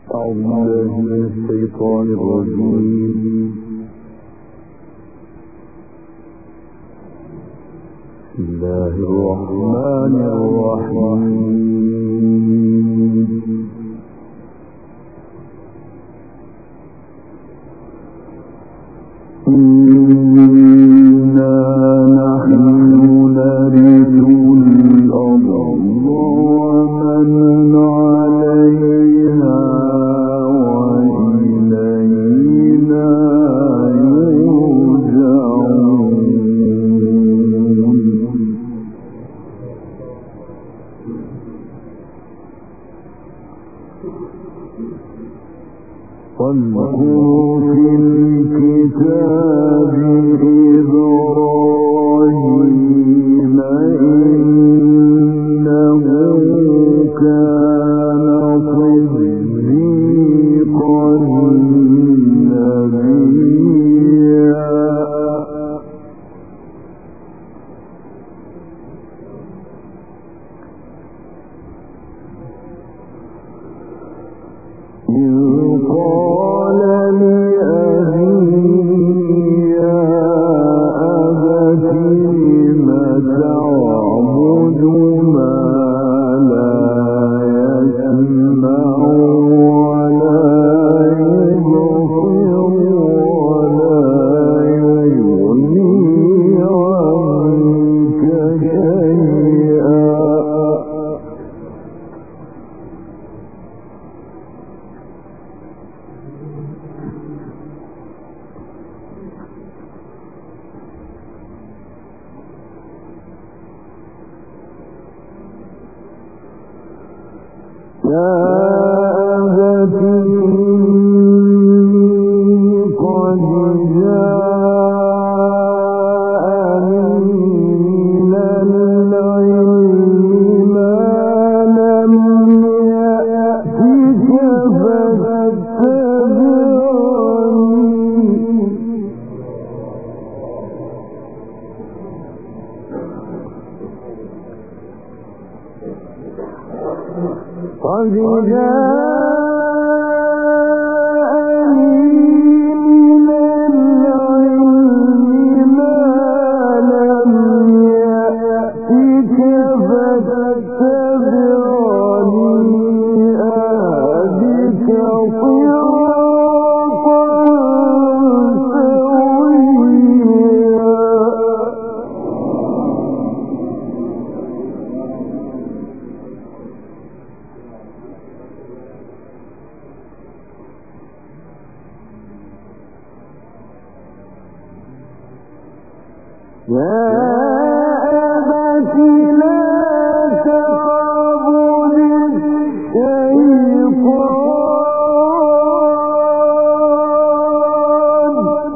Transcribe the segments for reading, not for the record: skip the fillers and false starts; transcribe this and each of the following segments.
أعوذ بالله من الشيطان الرجيم. بسم الله الرحمن الرحيم. إنا نحن نرث الأرض ومن عليها وإلينا يرجعون. واذكر في الكتاب إبراهيم إنه كان صديقا نبيا. قال لأبيه يا أبت لم تعبد ما لا يسمع ولا يبصر ولا يغني عنك شيئا. يا أبت إني قد جاءني من العلم ما لم يأتك فاتبعني. قد جاءني من العلم ما لم يأتك فاتبعني أهدك صراطا سويا. يا أبت لا تعبد الشيطان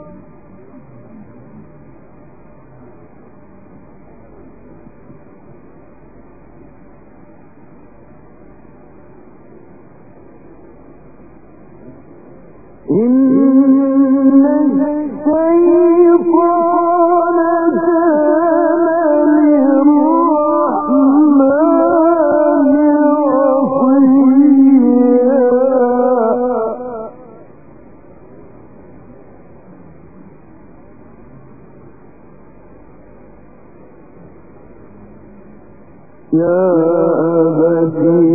إن الشيطان كان للرحمن عصيا. يا أبت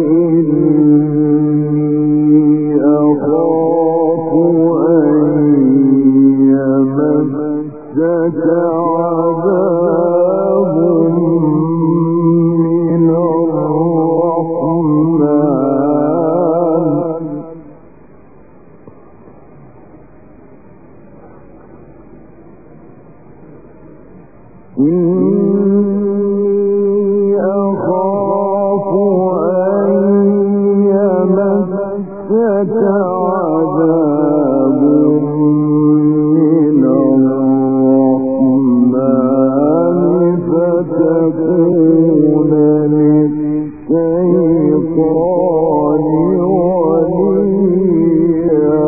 إني أخاف أن يمسك عذاب من الرحمن إني أخاف أن يمسك عذاب من الرحمن فتكون للشيطان وليا.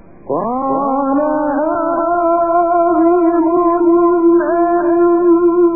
قال راغب أنت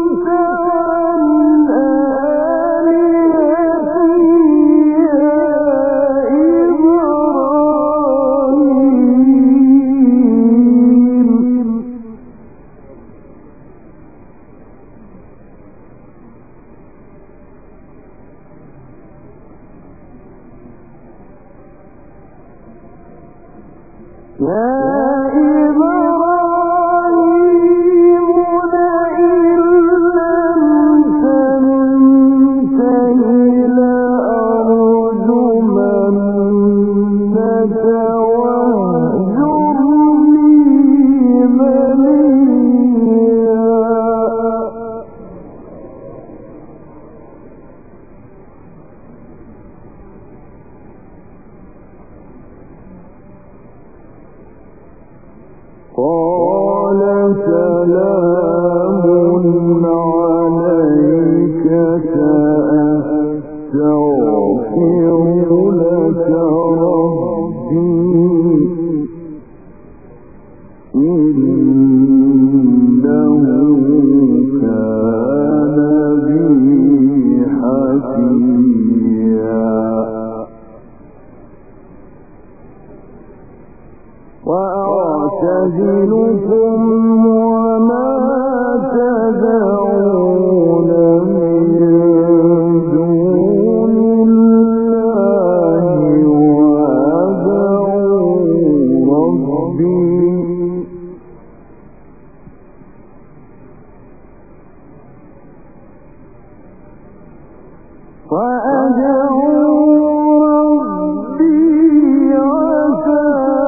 قال سلام عليك سأستغفر لك ربي إنه كان بي حفيا وأعتزلكم وما تدعون من دون الله وأدعو ربي عسى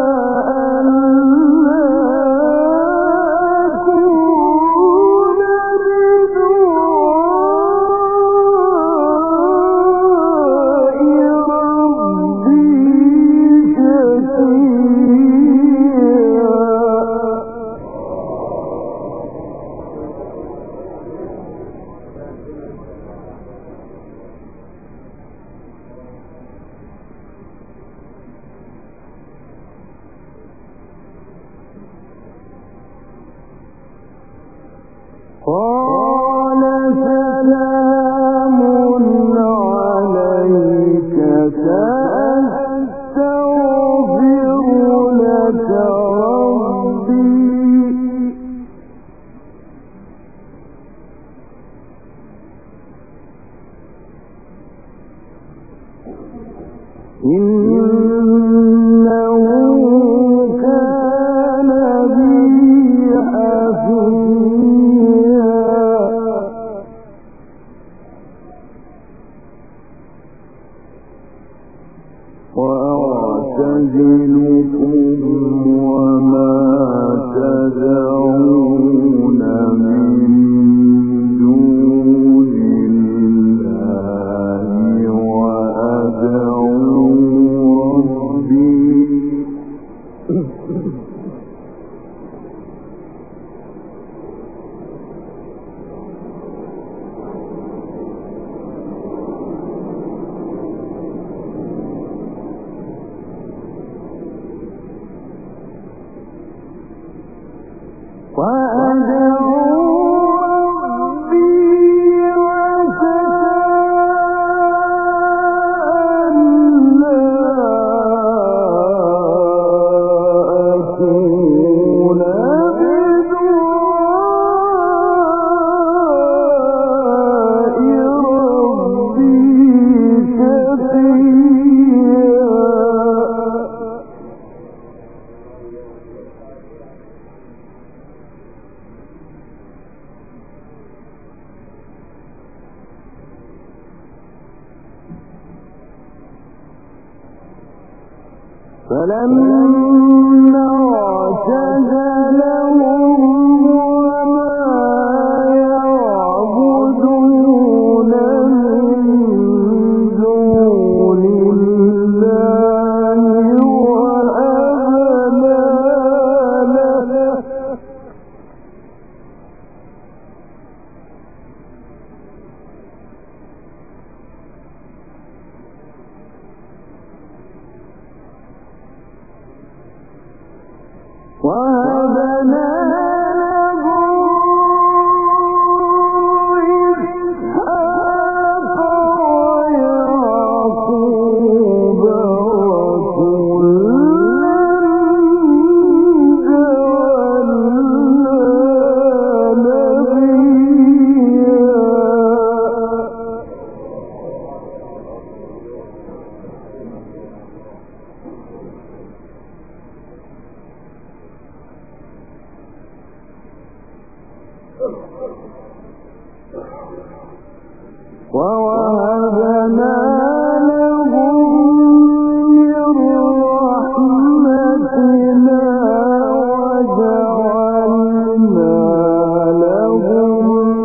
قال سلام عليك سأستغفر لك ربي إنه كان بي حفيا وأعتزلكم وما تدعون من دون الله وأدعو ربي فلما اعتزلهم وما يعبدون من دون الله وأهلنا له وهبنا له إسحاق ويعقوب ووهبنا لهم من رحمتنا وجعلنا لهم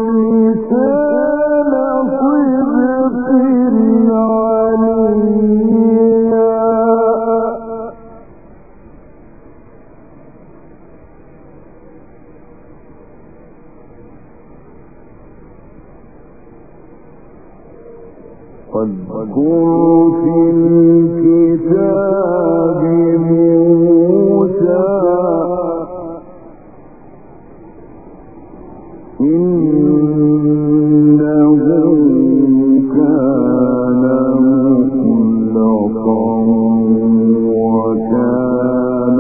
لسان صدق عليا. واذكر في الكتاب موسى إنه كان مخلصا وكان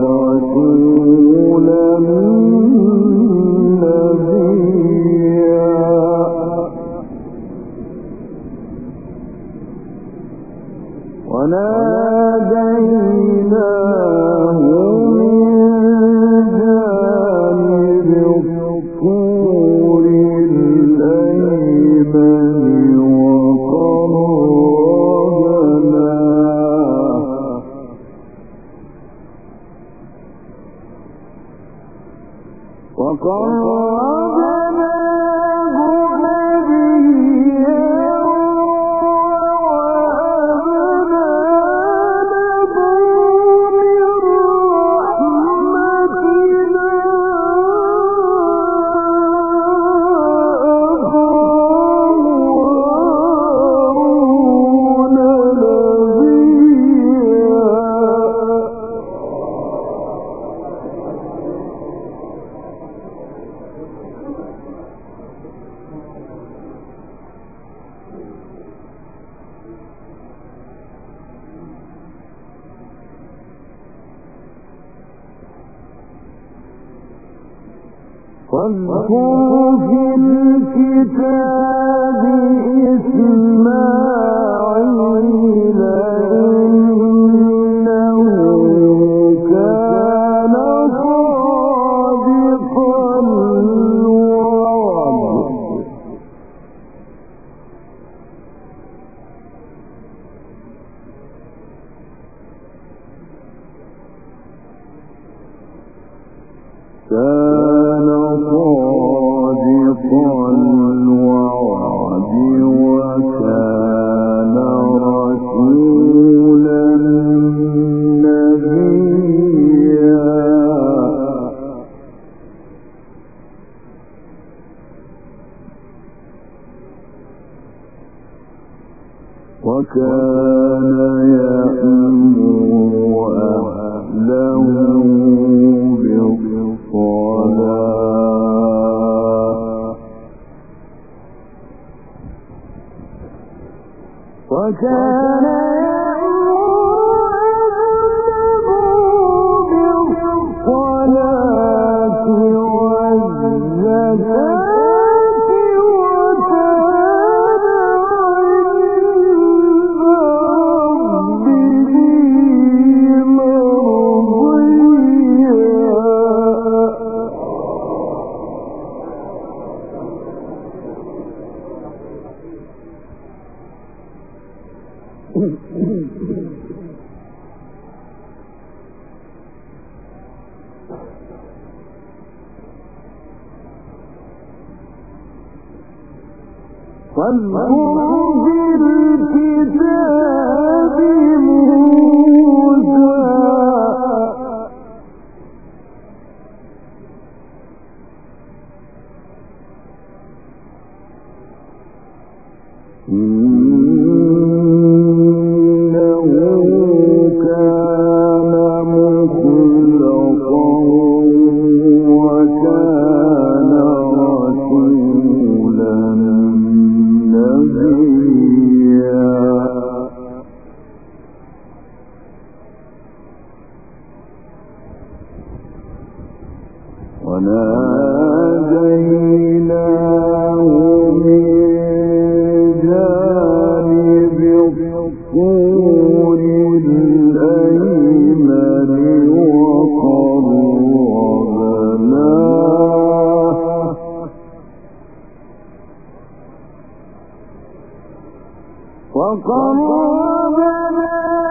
رسولا نبيا وناديناه من جانب الطور الأيمن وقربناه نبيا ووهبنا له من رحمتنا أخاه هارون واذكر في الكتاب إسماعيل إنه كان صادق الوعد كان صادق الوعد وكان رسولا نبيا وكان يأمر أهله وكان يأمر بالصلاة والزكاة وكان عند ربه مرضيا واذكر في الكتاب موسى إنه كان مخلصا وكان رسولا نبيا وناديناه من جانب الطور الأيمن وقربناه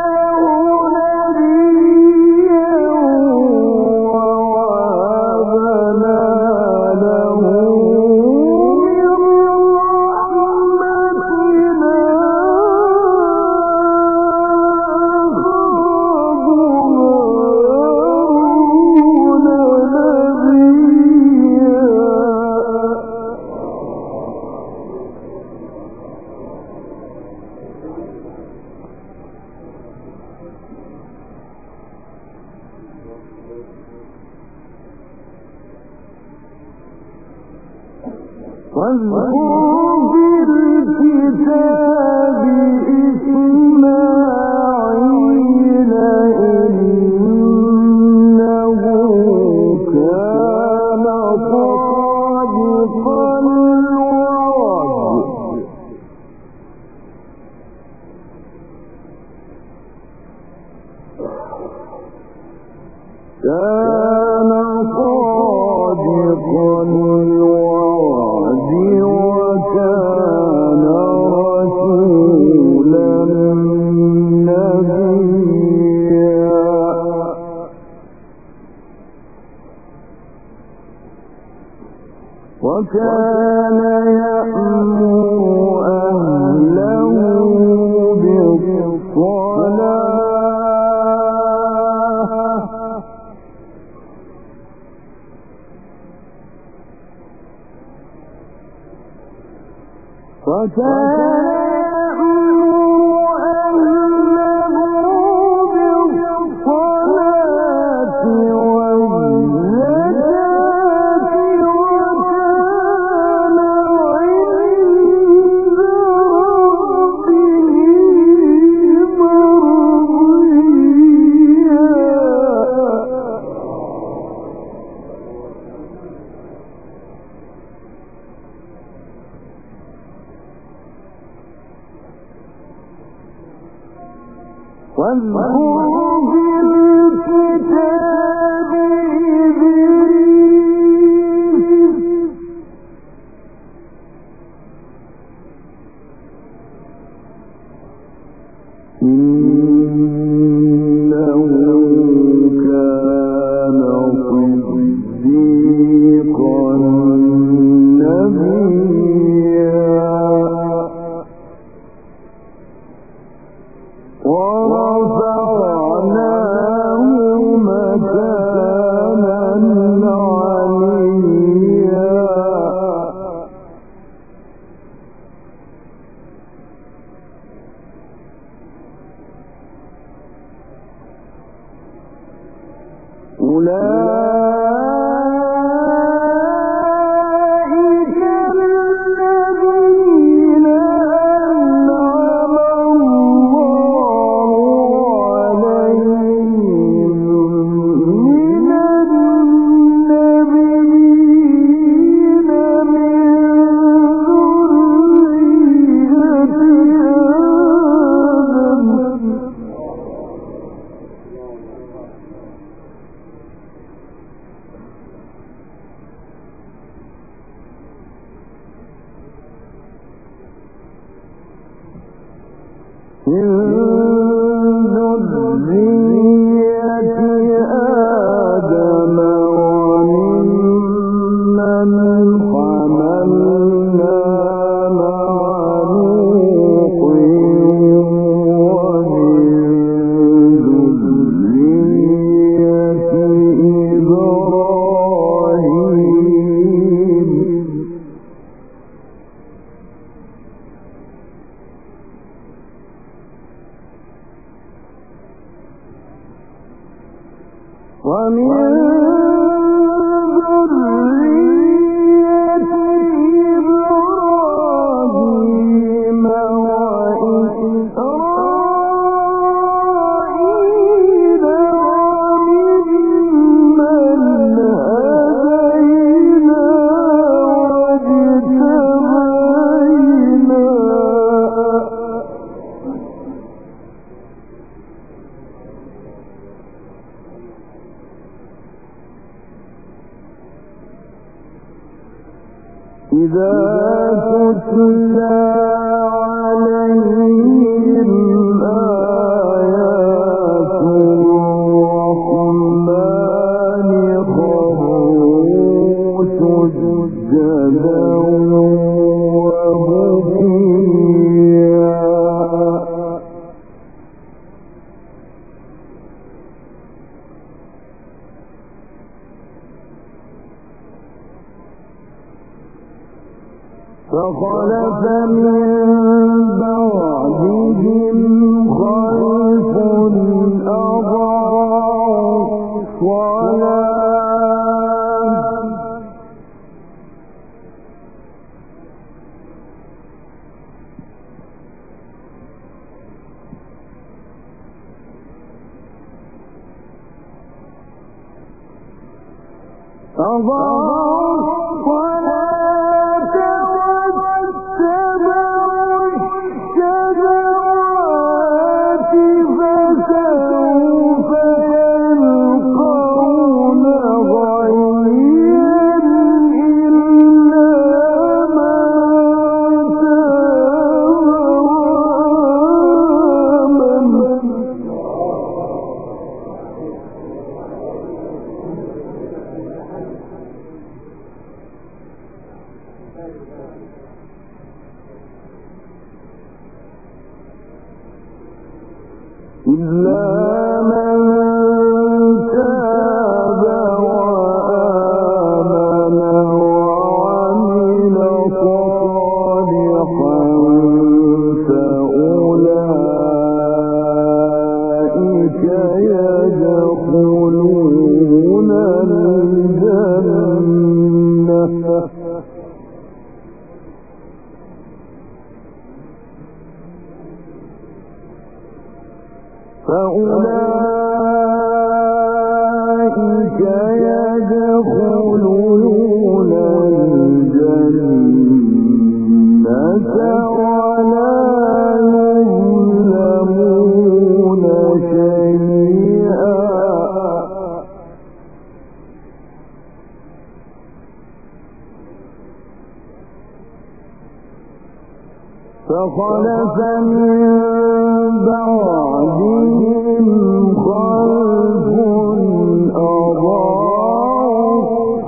نبيا ووهبنا له من رحمتنا هارون نبيا وكان يأمر أهله بالصلاة فخلف من بعدهم خلف أضاعوا الصلاة فخلف من بعدهم خلف أضاعوا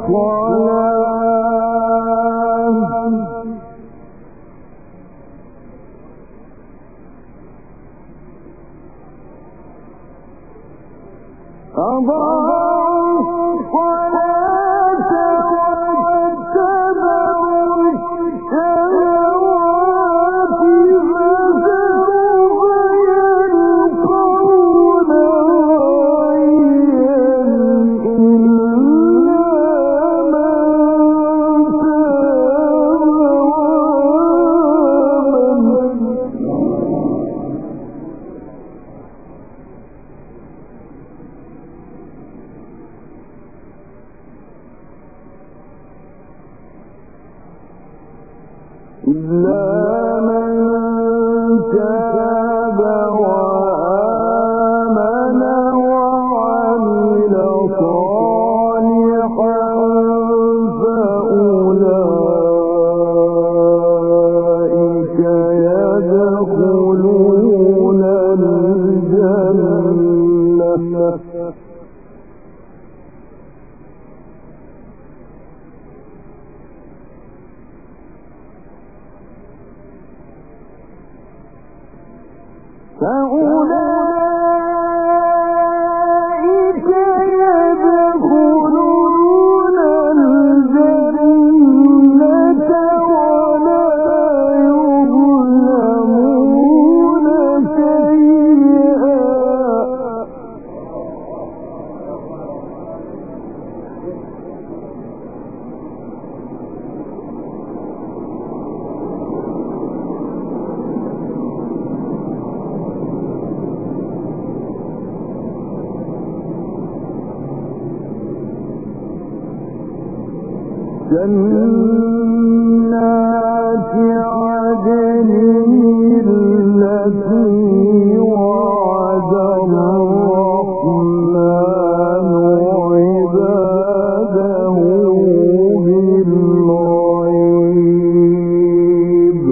إلا من تاب وآمن وعمل صالحا فأولئك يدخلون الجنة جنات عدن التي وعد الرحمن عباده بالغيب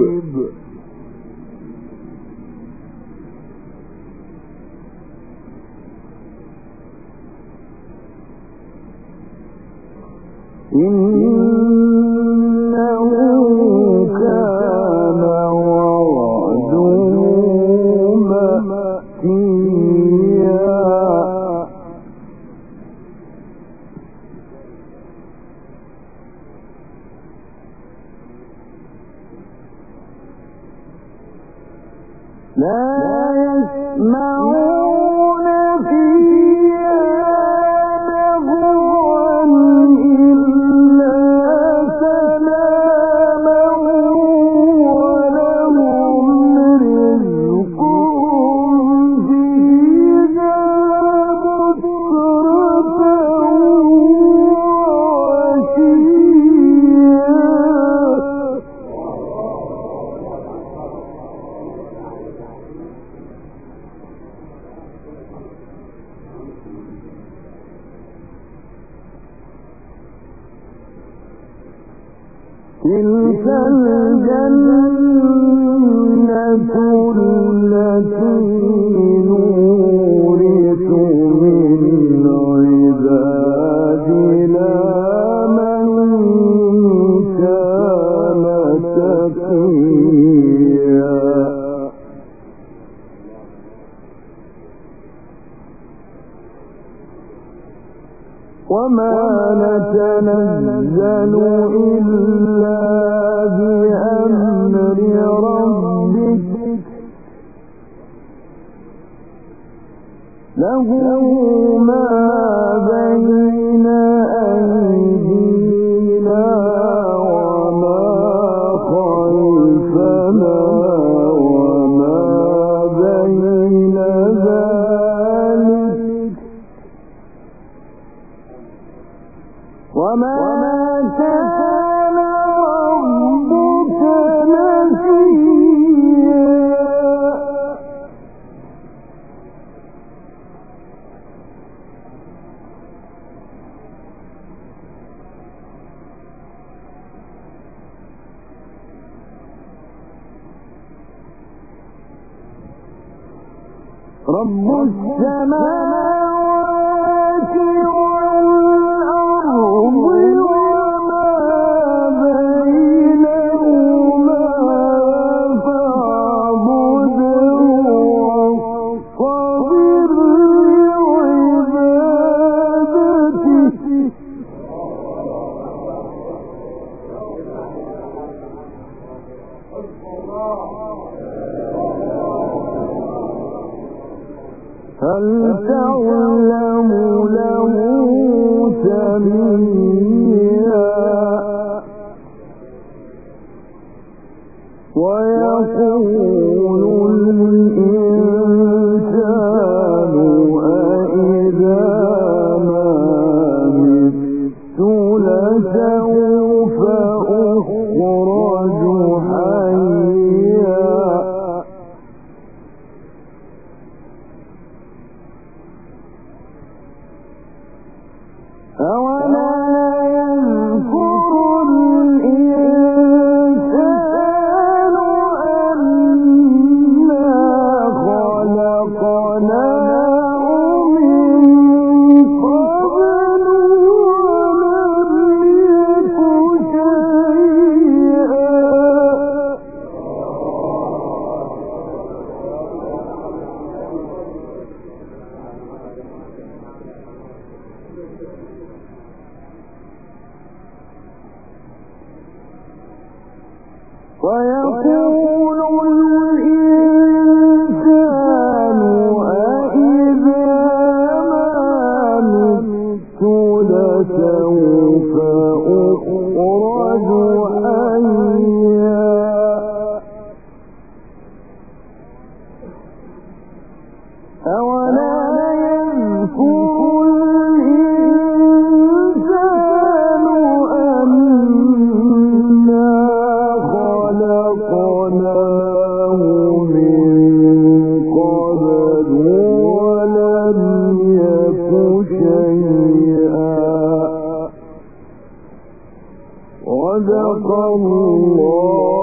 إنه كان وعده مأتيا لا يسمعون فيها تلك الجنة التي نورث من عبادنا من كان تقيا وما نتنزل إلا بأمر ربك له ما بين أيدينا وما خلفنا وما بين ذلك وما كان ربك نسيا رب السماوات والأرض وما بينهما فاعبده واصطبر لعبادته هل تعلم له سميا ويقول الإنسان أإذا ما مت لسوف أخرج حيا أولا يذكر الإنسان أنا خلقناه من قبل ولم يك شيئا ويقول الإنسان أإذا ما مت لسوف أخرج حيا أولا يذكر الإنسان أنا خلقناه من قبل ولم يك شيئا صدق الله